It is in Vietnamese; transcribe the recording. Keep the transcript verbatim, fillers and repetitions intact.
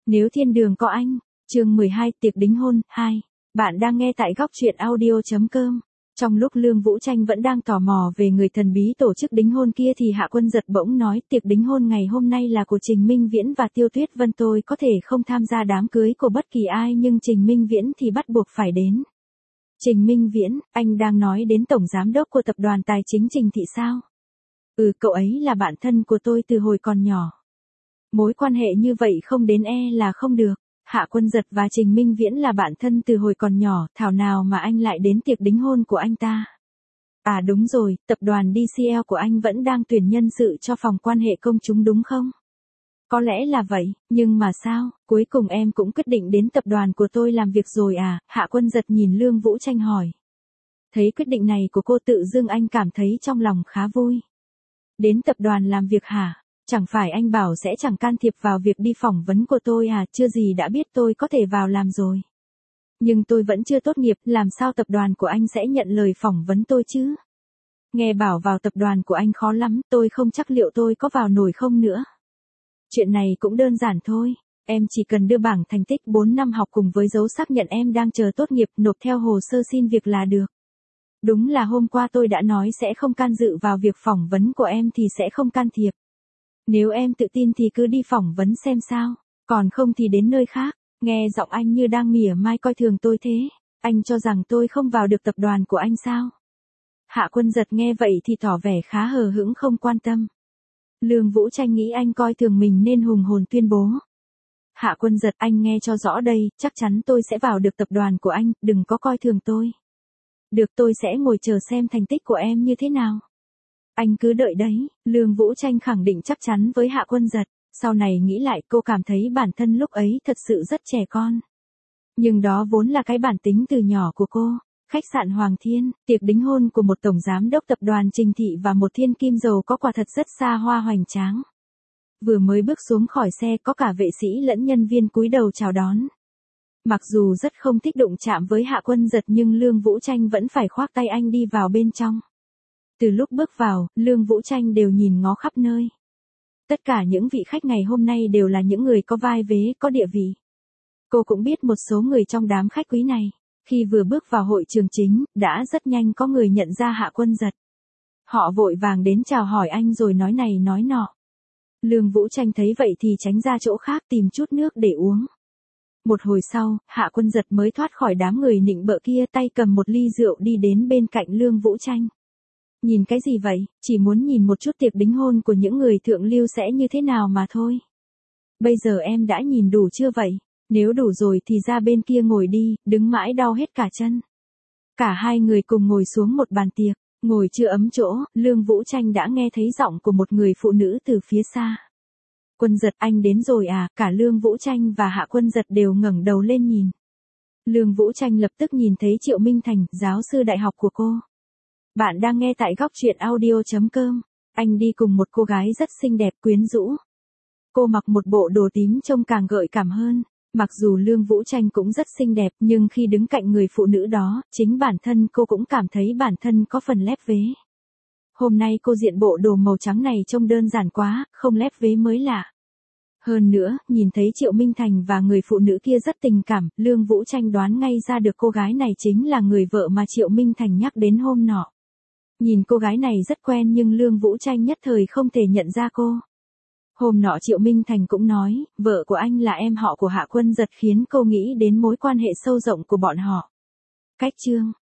Nếu thiên đường có anh, chương mười hai tiệc đính hôn, hai. Bạn đang nghe tại góc truyện audio.com. Trong lúc Lương Vũ Tranh vẫn đang tò mò về người thần bí tổ chức đính hôn kia thì Hạ Quân Giật bỗng nói tiệc đính hôn ngày hôm nay là của Trình Minh Viễn và Tiêu Tuyết Vân, tôi có thể không tham gia đám cưới của bất kỳ ai nhưng Trình Minh Viễn thì bắt buộc phải đến. Trình Minh Viễn, anh đang nói đến tổng giám đốc của tập đoàn tài chính Trình Thị sao? Ừ, cậu ấy là bạn thân của tôi từ hồi còn nhỏ. Mối quan hệ như vậy không đến e là không được. Hạ Quân Giật và Trình Minh Viễn là bạn thân từ hồi còn nhỏ, thảo nào mà anh lại đến tiệc đính hôn của anh ta. À đúng rồi, tập đoàn đê xê lờ của anh vẫn đang tuyển nhân sự cho phòng quan hệ công chúng đúng không? Có lẽ là vậy, nhưng mà sao, cuối cùng em cũng quyết định đến tập đoàn của tôi làm việc rồi à? Hạ Quân Giật nhìn Lương Vũ Tranh hỏi. Thấy quyết định này của cô tự dưng anh cảm thấy trong lòng khá vui. Đến tập đoàn làm việc hả? Chẳng phải anh bảo sẽ chẳng can thiệp vào việc đi phỏng vấn của tôi à, chưa gì đã biết tôi có thể vào làm rồi. Nhưng tôi vẫn chưa tốt nghiệp, làm sao tập đoàn của anh sẽ nhận lời phỏng vấn tôi chứ? Nghe bảo vào tập đoàn của anh khó lắm, tôi không chắc liệu tôi có vào nổi không nữa. Chuyện này cũng đơn giản thôi, em chỉ cần đưa bảng thành tích bốn năm học cùng với dấu xác nhận em đang chờ tốt nghiệp nộp theo hồ sơ xin việc là được. Đúng là hôm qua tôi đã nói sẽ không can dự vào việc phỏng vấn của em thì sẽ không can thiệp. Nếu em tự tin thì cứ đi phỏng vấn xem sao, còn không thì đến nơi khác. Nghe giọng anh như đang mỉa mai coi thường tôi thế, anh cho rằng tôi không vào được tập đoàn của anh sao? Hạ Quân Giật nghe vậy thì tỏ vẻ khá hờ hững không quan tâm. Lương Vũ Tranh nghĩ anh coi thường mình nên hùng hồn tuyên bố. Hạ Quân Giật, anh nghe cho rõ đây, chắc chắn tôi sẽ vào được tập đoàn của anh, đừng có coi thường tôi. Được, tôi sẽ ngồi chờ xem thành tích của em như thế nào. Anh cứ đợi đấy, Lương Vũ Tranh khẳng định chắc chắn với Hạ Quân Giật. Sau này nghĩ lại cô cảm thấy bản thân lúc ấy thật sự rất trẻ con. Nhưng đó vốn là cái bản tính từ nhỏ của cô. Khách sạn Hoàng Thiên, tiệc đính hôn của một tổng giám đốc tập đoàn Trình Thị và một thiên kim giàu có quả thật rất xa hoa hoành tráng. Vừa mới bước xuống khỏi xe có cả vệ sĩ lẫn nhân viên cúi đầu chào đón. Mặc dù rất không thích đụng chạm với Hạ Quân Giật nhưng Lương Vũ Tranh vẫn phải khoác tay anh đi vào bên trong. Từ lúc bước vào, Lương Vũ Tranh đều nhìn ngó khắp nơi. Tất cả những vị khách ngày hôm nay đều là những người có vai vế, có địa vị. Cô cũng biết một số người trong đám khách quý này. Khi vừa bước vào hội trường chính, đã rất nhanh có người nhận ra Hạ Quân Giật. Họ vội vàng đến chào hỏi anh rồi nói này nói nọ. Lương Vũ Tranh thấy vậy thì tránh ra chỗ khác tìm chút nước để uống. Một hồi sau, Hạ Quân Giật mới thoát khỏi đám người nịnh bợ kia, tay cầm một ly rượu đi đến bên cạnh Lương Vũ Tranh. Nhìn cái gì vậy, chỉ muốn nhìn một chút tiệc đính hôn của những người thượng lưu sẽ như thế nào mà thôi. Bây giờ em đã nhìn đủ chưa vậy? Nếu đủ rồi thì ra bên kia ngồi đi, đứng mãi đau hết cả chân. Cả hai người cùng ngồi xuống một bàn tiệc, ngồi chưa ấm chỗ, Lương Vũ Tranh đã nghe thấy giọng của một người phụ nữ từ phía xa. Quân Giật, anh đến rồi à? Cả Lương Vũ Tranh và Hạ Quân Giật đều ngẩng đầu lên nhìn. Lương Vũ Tranh lập tức nhìn thấy Triệu Minh Thành, giáo sư đại học của cô. Bạn đang nghe tại góc truyện audio.com. Anh đi cùng một cô gái rất xinh đẹp quyến rũ. Cô mặc một bộ đồ tím trông càng gợi cảm hơn. Mặc dù Lương Vũ Tranh cũng rất xinh đẹp nhưng khi đứng cạnh người phụ nữ đó, chính bản thân cô cũng cảm thấy bản thân có phần lép vế. Hôm nay cô diện bộ đồ màu trắng này trông đơn giản quá, không lép vế mới lạ. Hơn nữa, nhìn thấy Triệu Minh Thành và người phụ nữ kia rất tình cảm, Lương Vũ Tranh đoán ngay ra được cô gái này chính là người vợ mà Triệu Minh Thành nhắc đến hôm nọ. Nhìn cô gái này rất quen nhưng Lương Vũ Tranh nhất thời không thể nhận ra cô. Hôm nọ Triệu Minh Thành cũng nói, vợ của anh là em họ của Hạ Quân Giật khiến cô nghĩ đến mối quan hệ sâu rộng của bọn họ. Cách chương